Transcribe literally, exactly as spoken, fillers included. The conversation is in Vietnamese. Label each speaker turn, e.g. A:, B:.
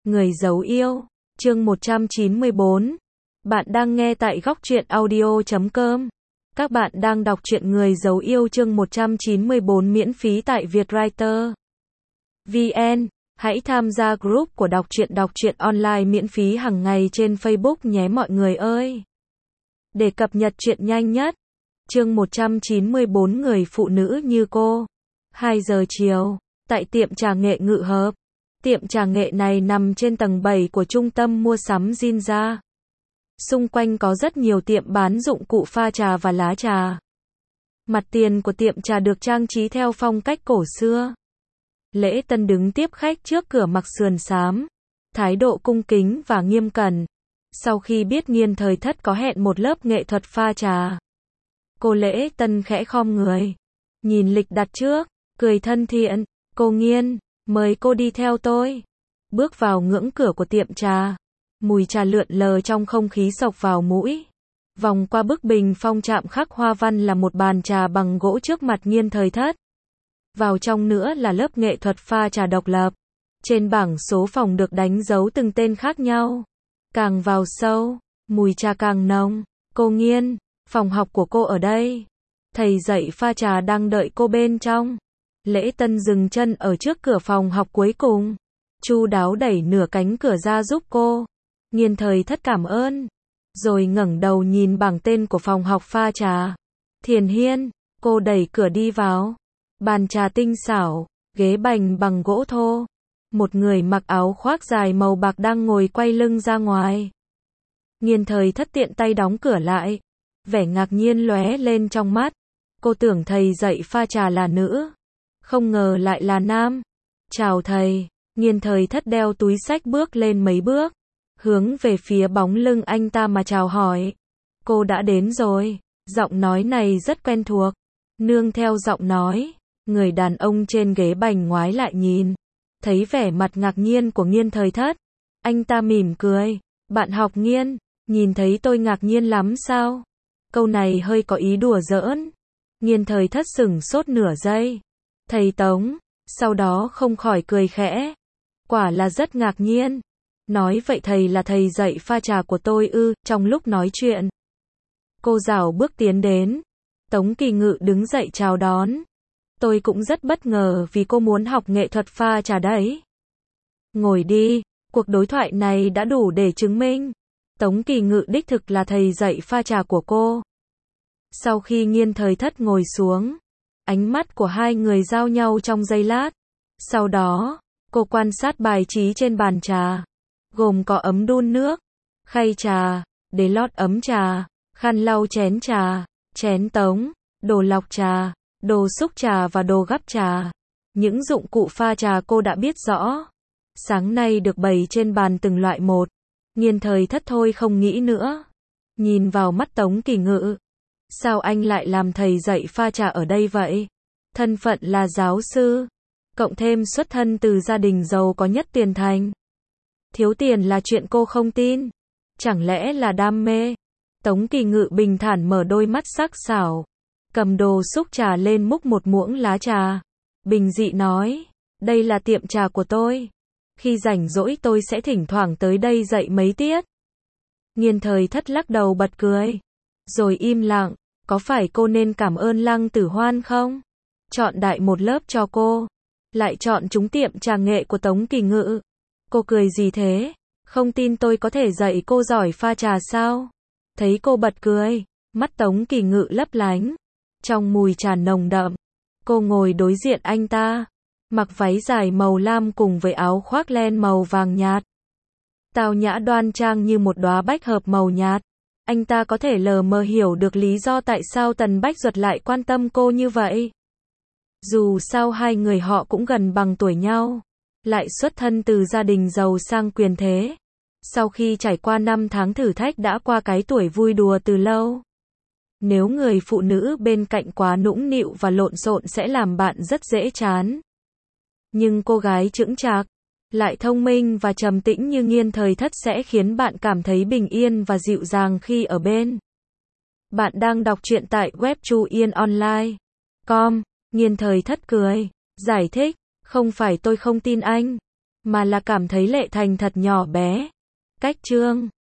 A: Người giấu yêu, chương một trăm chín mươi bốn. Bạn đang nghe tại góc truyện audio chấm com. Các bạn đang đọc truyện Người giấu yêu chương một trăm chín mươi bốn miễn phí tại Vietwriter vê en. Hãy tham gia group của đọc truyện đọc truyện online miễn phí hàng ngày trên Facebook nhé mọi người ơi. Để cập nhật truyện nhanh nhất. Chương một trăm chín mươi bốn Người phụ nữ như cô. hai giờ chiều, tại tiệm trà nghệ Ngự Hợp. Tiệm trà nghệ này nằm trên tầng bảy của trung tâm mua sắm Ginza. Xung quanh có rất nhiều tiệm bán dụng cụ pha trà và lá trà. Mặt tiền của tiệm trà được trang trí theo phong cách cổ xưa. Lễ Tân đứng tiếp khách trước cửa mặc sườn xám, thái độ cung kính và nghiêm cẩn. Sau khi biết Nghiên Thời Thất có hẹn một lớp nghệ thuật pha trà, cô Lễ Tân khẽ khom người, nhìn lịch đặt trước, cười thân thiện, "Cô Nghiên, mời cô đi theo tôi." Bước vào ngưỡng cửa của tiệm trà, mùi trà lượn lờ trong không khí xộc vào mũi. Vòng qua bức bình phong chạm khắc hoa văn là một bàn trà bằng gỗ trước mặt Nghiên Thời Thất. Vào trong nữa là lớp nghệ thuật pha trà độc lập. Trên bảng số phòng được đánh dấu từng tên khác nhau. Càng vào sâu, mùi trà càng nồng. "Cô Nghiên, phòng học của cô ở đây. Thầy dạy pha trà đang đợi cô bên trong." Lễ Tân dừng chân ở trước cửa phòng học cuối cùng, chu đáo đẩy nửa cánh cửa ra giúp cô. Nghiên Thời Thất cảm ơn, rồi ngẩng đầu nhìn bảng tên của phòng học pha trà. "Thiền Hiên." Cô đẩy cửa đi vào. Bàn trà tinh xảo, ghế bành bằng gỗ thô. Một người mặc áo khoác dài màu bạc đang ngồi quay lưng ra ngoài. Nghiên Thời Thất tiện tay đóng cửa lại. Vẻ ngạc nhiên lóe lên trong mắt. Cô tưởng thầy dạy pha trà là nữ, không ngờ lại là nam. "Chào thầy." Nghiên Thời Thất đeo túi xách bước lên mấy bước, hướng về phía bóng lưng anh ta mà chào hỏi. "Cô đã đến rồi." Giọng nói này rất quen thuộc. Nương theo giọng nói, người đàn ông trên ghế bành ngoái lại nhìn, thấy vẻ mặt ngạc nhiên của Nghiên Thời Thất. Anh ta mỉm cười. "Bạn học Nghiên, nhìn thấy tôi ngạc nhiên lắm sao?" Câu này hơi có ý đùa giỡn. Nghiên Thời Thất sửng sốt nửa giây. "Thầy Tống." Sau đó không khỏi cười khẽ. "Quả là rất ngạc nhiên." "Nói vậy thầy là thầy dạy pha trà của tôi ư?" Trong lúc nói chuyện, cô rảo bước tiến đến. Tống Kỳ Ngự đứng dậy chào đón. "Tôi cũng rất bất ngờ vì cô muốn học nghệ thuật pha trà đấy." "Ngồi đi." Cuộc đối thoại này đã đủ để chứng minh Tống Kỳ Ngự đích thực là thầy dạy pha trà của cô. Sau khi Nghiên Thời Thất ngồi xuống, ánh mắt của hai người giao nhau trong giây lát. Sau đó, cô quan sát bài trí trên bàn trà, gồm có ấm đun nước, khay trà, đế lót ấm trà, khăn lau chén trà, chén tống, đồ lọc trà, đồ xúc trà và đồ gắp trà. Những dụng cụ pha trà cô đã biết rõ. Sáng nay được bày trên bàn từng loại một. Nghiên Thời Thất thôi không nghĩ nữa. Nhìn vào mắt Tống Kỳ Ngự. "Sao anh lại làm thầy dạy pha trà ở đây vậy?" Thân phận là giáo sư, cộng thêm xuất thân từ gia đình giàu có nhất Tiền Thành. Thiếu tiền là chuyện cô không tin. Chẳng lẽ là đam mê? Tống Kỳ Ngự bình thản mở đôi mắt sắc sảo, cầm đồ xúc trà lên múc một muỗng lá trà. Bình dị nói, "Đây là tiệm trà của tôi. Khi rảnh rỗi tôi sẽ thỉnh thoảng tới đây dạy mấy tiết." Nghiên Thời Thất lắc đầu bật cười, rồi im lặng. Có phải cô nên cảm ơn Lăng Tử Hoan không? Chọn đại một lớp cho cô, lại chọn trúng tiệm trà nghệ của Tống Kỳ Ngự. Cô cười gì thế? Không tin tôi có thể dạy cô giỏi pha trà sao? Thấy cô bật cười, mắt Tống Kỳ Ngự lấp lánh, trong mùi trà nồng đậm. Cô ngồi đối diện anh ta, mặc váy dài màu lam cùng với áo khoác len màu vàng nhạt. Tao nhã đoan trang như một đóa bách hợp màu nhạt. Anh ta có thể lờ mờ hiểu được lý do tại sao Tần Bách Duật lại quan tâm cô như vậy. Dù sao hai người họ cũng gần bằng tuổi nhau, lại xuất thân từ gia đình giàu sang quyền thế. Sau khi trải qua năm tháng thử thách đã qua cái tuổi vui đùa từ lâu. Nếu người phụ nữ bên cạnh quá nũng nịu và lộn xộn sẽ làm bạn rất dễ chán. Nhưng cô gái chững chạc, lại thông minh và trầm tĩnh như Nghiên Thời Thất sẽ khiến bạn cảm thấy bình yên và dịu dàng khi ở bên. Bạn đang đọc truyện tại web chu yên online chấm com. Nghiên Thời Thất cười, giải thích, "Không phải tôi không tin anh. mà là cảm thấy Lệ Thành thật nhỏ bé. Cách chương